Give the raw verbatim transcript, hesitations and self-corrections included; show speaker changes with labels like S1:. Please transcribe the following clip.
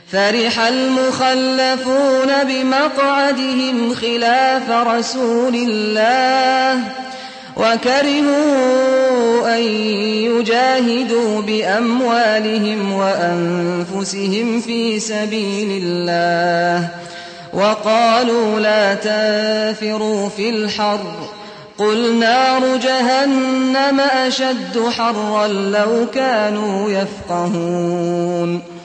S1: فرح المخلفون بمقعدهم خلاف رسول الله وكرهوا أن يجاهدوا بأموالهم وأنفسهم في سبيل الله وقالوا لا تنفروا في الحر قل نار جهنم أشد حرا لو كانوا يفقهون